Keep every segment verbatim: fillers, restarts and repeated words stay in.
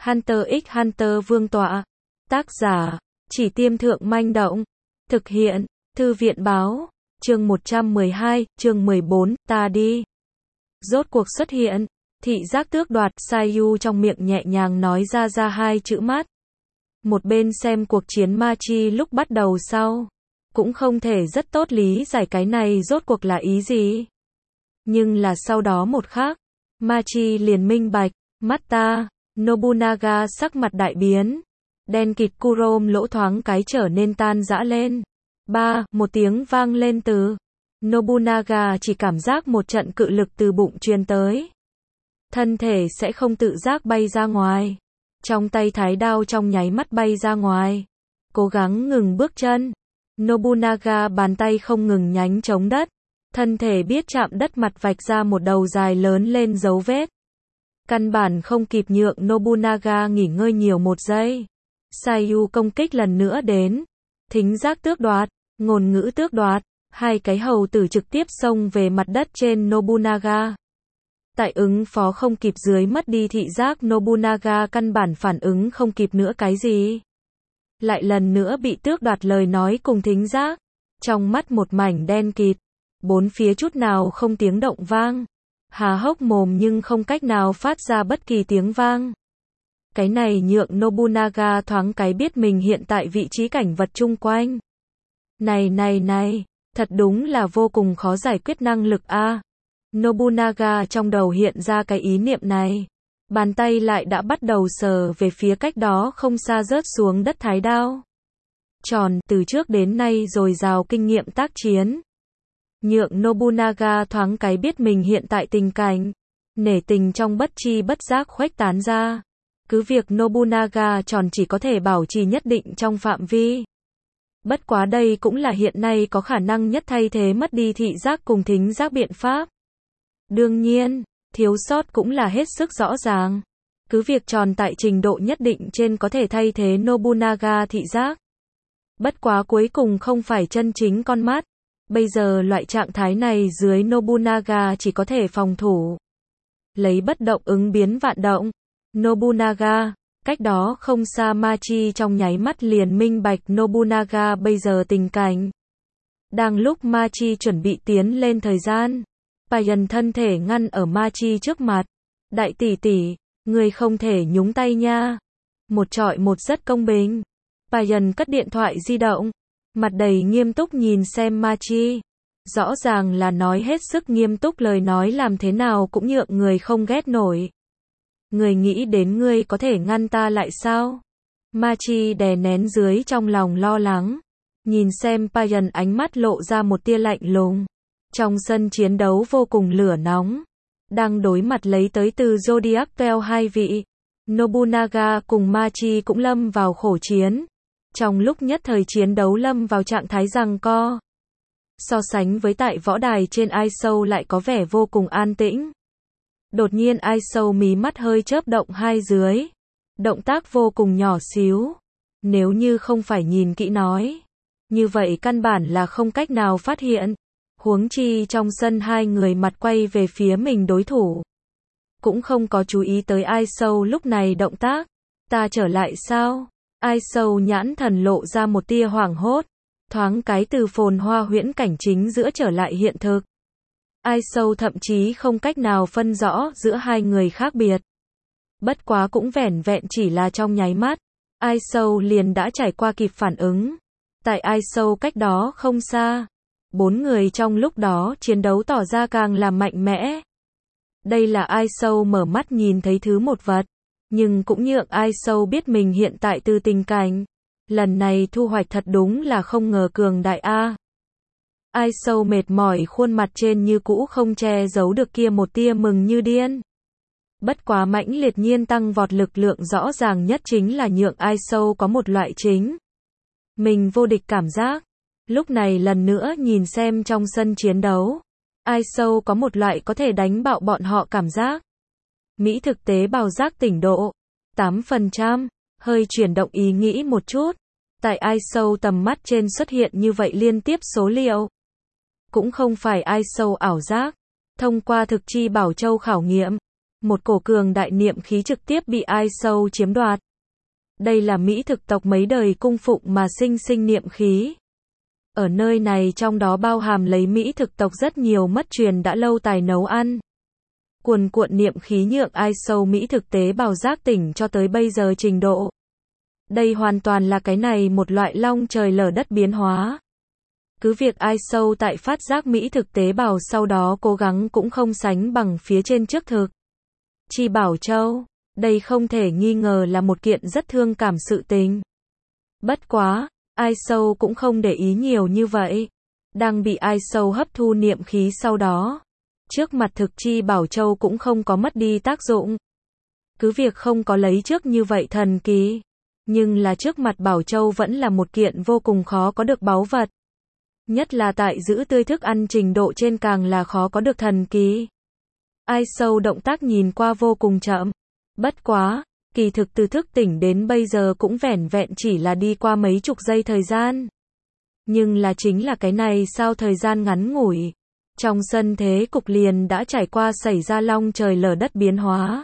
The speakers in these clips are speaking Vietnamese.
Hunter x Hunter Vương tọa. Tác giả, Chỉ Tiêm Thượng Manh Động. Thực hiện, Thư viện Báo. Chương một trăm mười hai, chương mười bốn, ta đi. Rốt cuộc xuất hiện. Thị giác tước đoạt, Sayu trong miệng nhẹ nhàng nói ra ra hai chữ mát. Một bên xem cuộc chiến ma chi lúc bắt đầu sau. Cũng không thể rất tốt lý giải cái này rốt cuộc là ý gì. Nhưng là sau đó một khắc, ma chi liền minh bạch, mắt ta. Nobunaga sắc mặt đại biến. Đen kịt Kurom lỗ thoáng cái trở nên tan rã lên. Ba, một tiếng vang lên từ. Nobunaga chỉ cảm giác một trận cự lực từ bụng truyền tới. Thân thể sẽ không tự giác bay ra ngoài. Trong tay thái đao trong nháy mắt bay ra ngoài. Cố gắng ngừng bước chân. Nobunaga bàn tay không ngừng nhánh chống đất. Thân thể biết chạm đất mặt vạch ra một đầu dài lớn lên dấu vết. Căn bản không kịp nhượng Nobunaga nghỉ ngơi nhiều một giây. Sayu công kích lần nữa đến. Thính giác tước đoạt, ngôn ngữ tước đoạt, hai cái hầu tử trực tiếp xông về mặt đất trên Nobunaga. Tại ứng phó không kịp dưới mất đi thị giác Nobunaga căn bản phản ứng không kịp nữa cái gì. Lại lần nữa bị tước đoạt lời nói cùng thính giác. Trong mắt một mảnh đen kịt. Bốn phía chút nào không tiếng động vang. Há hốc mồm nhưng không cách nào phát ra bất kỳ tiếng vang. Cái này nhượng Nobunaga thoáng cái biết mình hiện tại vị trí cảnh vật chung quanh. Này này này, thật đúng là vô cùng khó giải quyết năng lực a. À. Nobunaga trong đầu hiện ra cái ý niệm này. Bàn tay lại đã bắt đầu sờ về phía cách đó không xa rớt xuống đất thái đao. Tròn, từ trước đến nay dồi dào kinh nghiệm tác chiến. Nhượng Nobunaga thoáng cái biết mình hiện tại tình cảnh. Nể tình trong bất chi bất giác khuếch tán ra. Cứ việc Nobunaga tròn chỉ có thể bảo trì nhất định trong phạm vi. Bất quá đây cũng là hiện nay có khả năng nhất thay thế mất đi thị giác cùng thính giác biện pháp. Đương nhiên, thiếu sót cũng là hết sức rõ ràng. Cứ việc tròn tại trình độ nhất định trên có thể thay thế Nobunaga thị giác. Bất quá cuối cùng không phải chân chính con mắt. Bây giờ loại trạng thái này dưới Nobunaga chỉ có thể phòng thủ. Lấy bất động ứng biến vạn động. Nobunaga, cách đó không xa Machi trong nháy mắt liền minh bạch Nobunaga bây giờ tình cảnh. Đang lúc Machi chuẩn bị tiến lên thời gian, Payan thân thể ngăn ở Machi trước mặt. Đại tỷ tỷ, người không thể nhúng tay nha. Một trọi một rất công bình. Payan cất điện thoại di động, mặt đầy nghiêm túc nhìn xem Machi. Rõ ràng là nói hết sức nghiêm túc lời nói làm thế nào cũng nhượng người không ghét nổi. Người nghĩ đến ngươi có thể ngăn ta lại sao? Machi đè nén dưới trong lòng lo lắng. Nhìn xem Payan ánh mắt lộ ra một tia lạnh lùng. Trong sân chiến đấu vô cùng lửa nóng. Đang đối mặt lấy tới từ Zodiac Bell hai vị. Nobunaga cùng Machi cũng lâm vào khổ chiến. Trong lúc nhất thời chiến đấu lâm vào trạng thái giằng co. So sánh với tại võ đài trên i ét o lại có vẻ vô cùng an tĩnh. Đột nhiên i ét o mí mắt hơi chớp động hai dưới. Động tác vô cùng nhỏ xíu. Nếu như không phải nhìn kỹ nói. Như vậy căn bản là không cách nào phát hiện. Huống chi trong sân hai người mặt quay về phía mình đối thủ. Cũng không có chú ý tới i ét o lúc này động tác. Ta trở lại sao? i ét o nhãn thần lộ ra một tia hoảng hốt. Thoáng cái từ phồn hoa huyễn cảnh chính giữa trở lại hiện thực. i ét o thậm chí không cách nào phân rõ giữa hai người khác biệt. Bất quá cũng vẻn vẹn chỉ là trong nháy mắt. i ét o liền đã trải qua kịp phản ứng. Tại i ét o cách đó không xa. Bốn người trong lúc đó chiến đấu tỏ ra càng là mạnh mẽ. Đây là i ét o mở mắt nhìn thấy thứ một vật. Nhưng cũng nhượng i ét o biết mình hiện tại từ tình cảnh. Lần này thu hoạch thật đúng là không ngờ cường đại a. i ét o mệt mỏi khuôn mặt trên như cũ không che giấu được kia một tia mừng như điên. Bất quá mãnh liệt nhiên tăng vọt lực lượng rõ ràng nhất chính là nhượng i ét o có một loại chính. Mình vô địch cảm giác. Lúc này lần nữa nhìn xem trong sân chiến đấu. i ét o có một loại có thể đánh bạo bọn họ cảm giác. Mỹ thực tế bào giác tỉnh độ. tám phần trăm. Hơi chuyển động ý nghĩ một chút. Tại i ét o tầm mắt trên xuất hiện như vậy liên tiếp số liệu. Cũng không phải i ét o ảo giác. Thông qua thực chi bảo châu khảo nghiệm. Một cổ cường đại niệm khí trực tiếp bị Ai Sâu chiếm đoạt. Đây là Mỹ thực tộc mấy đời cung phụng mà sinh sinh niệm khí. Ở nơi này trong đó bao hàm lấy Mỹ thực tộc rất nhiều mất truyền đã lâu tài nấu ăn. Cuồn cuộn niệm khí nhượng Ai Sâu Mỹ thực tế bào giác tỉnh cho tới bây giờ trình độ. Đây hoàn toàn là cái này một loại long trời lở đất biến hóa. Cứ việc Ai Sâu tại phát giác Mỹ thực tế bào sau đó cố gắng cũng không sánh bằng phía trên trước thực. Chi Bảo Châu, đây không thể nghi ngờ là một kiện rất thương cảm sự tình. Bất quá, Ai Sâu cũng không để ý nhiều như vậy. Đang bị Ai Sâu hấp thu niệm khí sau đó. Trước mặt thực Chi Bảo Châu cũng không có mất đi tác dụng. Cứ việc không có lấy trước như vậy thần kỳ. Nhưng là trước mặt Bảo Châu vẫn là một kiện vô cùng khó có được báu vật. Nhất là tại giữ tươi thức ăn trình độ trên càng là khó có được thần kỳ. Ai Sâu động tác nhìn qua vô cùng chậm. Bất quá, kỳ thực từ thức tỉnh đến bây giờ cũng vẻn vẹn chỉ là đi qua mấy chục giây thời gian. Nhưng là chính là cái này sao thời gian ngắn ngủi. Trong sân thế cục liền đã trải qua xảy ra long trời lở đất biến hóa.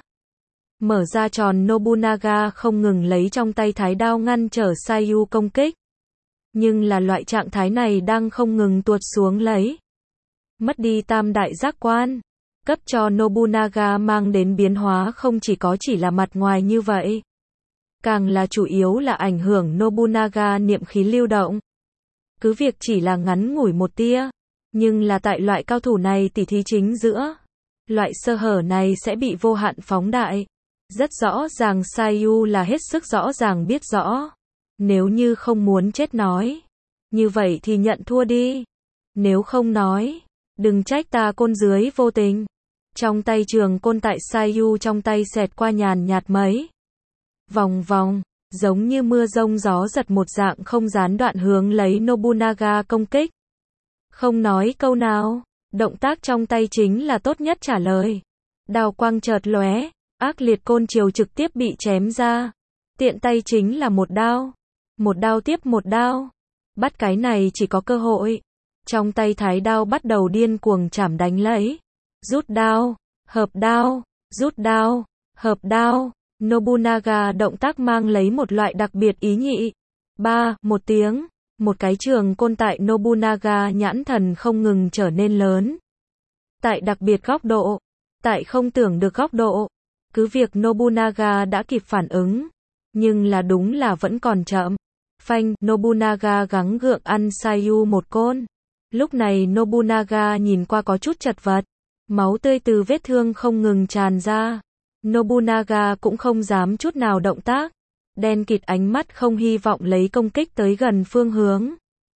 Mở ra tròn Nobunaga không ngừng lấy trong tay thái đao ngăn trở Saiyu công kích. Nhưng là loại trạng thái này đang không ngừng tuột xuống lấy. Mất đi tam đại giác quan. Cấp cho Nobunaga mang đến biến hóa không chỉ có chỉ là mặt ngoài như vậy. Càng là chủ yếu là ảnh hưởng Nobunaga niệm khí lưu động. Cứ việc chỉ là ngắn ngủi một tia. Nhưng là tại loại cao thủ này tỉ thí chính giữa. Loại sơ hở này sẽ bị vô hạn phóng đại. Rất rõ ràng Saiyu là hết sức rõ ràng biết rõ. Nếu như không muốn chết nói. Như vậy thì nhận thua đi. Nếu không nói. Đừng trách ta côn dưới vô tình. Trong tay trường côn tại Saiyu trong tay xẹt qua nhàn nhạt mấy. Vòng vòng. Giống như mưa rông gió giật một dạng không gián đoạn hướng lấy Nobunaga công kích. Không nói câu nào. Động tác trong tay chính là tốt nhất trả lời. Đao quang chợt lóe. Ác liệt côn chiều trực tiếp bị chém ra. Tiện tay chính là một đao. Một đao tiếp một đao. Bắt cái này chỉ có cơ hội. Trong tay thái đao bắt đầu điên cuồng chảm đánh lấy. Rút đao, hợp đao, rút đao, hợp đao. Nobunaga động tác mang lấy một loại đặc biệt ý nhị. Ba, một tiếng. Một cái trường côn tại Nobunaga nhãn thần không ngừng trở nên lớn. Tại đặc biệt góc độ. Tại không tưởng được góc độ. Cứ việc Nobunaga đã kịp phản ứng. Nhưng là đúng là vẫn còn chậm. Phanh, Nobunaga gắng gượng ăn Saiyu một côn. Lúc này Nobunaga nhìn qua có chút chật vật. Máu tươi từ vết thương không ngừng tràn ra. Nobunaga cũng không dám chút nào động tác. Đen kịt ánh mắt không hy vọng lấy công kích tới gần phương hướng.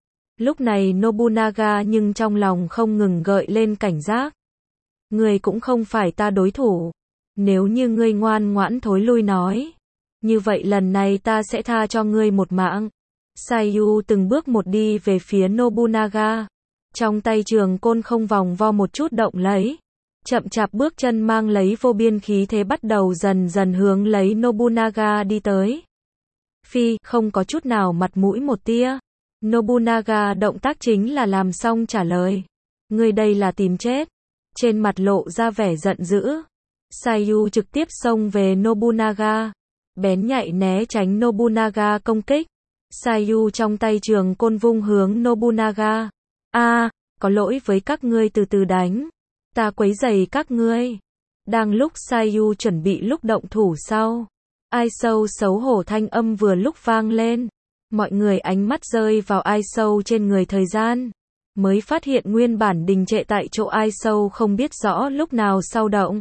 Lúc này Nobunaga nhưng trong lòng không ngừng gợi lên cảnh giác. Ngươi cũng không phải ta đối thủ. Nếu như ngươi ngoan ngoãn thối lui nói. Như vậy lần này ta sẽ tha cho ngươi một mạng. Saiyu từng bước một đi về phía Nobunaga. Trong tay trường côn không vòng vo một chút động lấy. Chậm chạp bước chân mang lấy vô biên khí thế bắt đầu dần dần hướng lấy Nobunaga đi tới. Phi, không có chút nào mặt mũi một tia. Nobunaga động tác chính là làm xong trả lời. Ngươi đây là tìm chết. Trên mặt lộ ra vẻ giận dữ. Saiyu trực tiếp xông về Nobunaga. Bén nhạy né tránh Nobunaga công kích. Saiyu trong tay trường côn vung hướng Nobunaga. A, à, có lỗi với các ngươi từ từ đánh. Ta quấy rầy các ngươi. Đang lúc Saiyu chuẩn bị lúc động thủ sau. Ai Sâu xấu hổ thanh âm vừa lúc vang lên. Mọi người ánh mắt rơi vào Ai Sâu trên người thời gian. Mới phát hiện nguyên bản đình trệ tại chỗ Ai Sâu không biết rõ lúc nào sau động.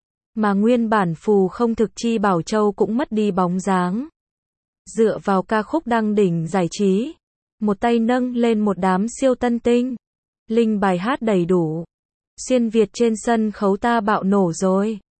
Mà nguyên bản phù không thực Chi Bảo Châu cũng mất đi bóng dáng. Dựa vào ca khúc đăng đỉnh giải trí. Một tay nâng lên một đám siêu tân tinh. Linh bài hát đầy đủ. Xuyên Việt trên sân khấu ta bạo nổ rồi.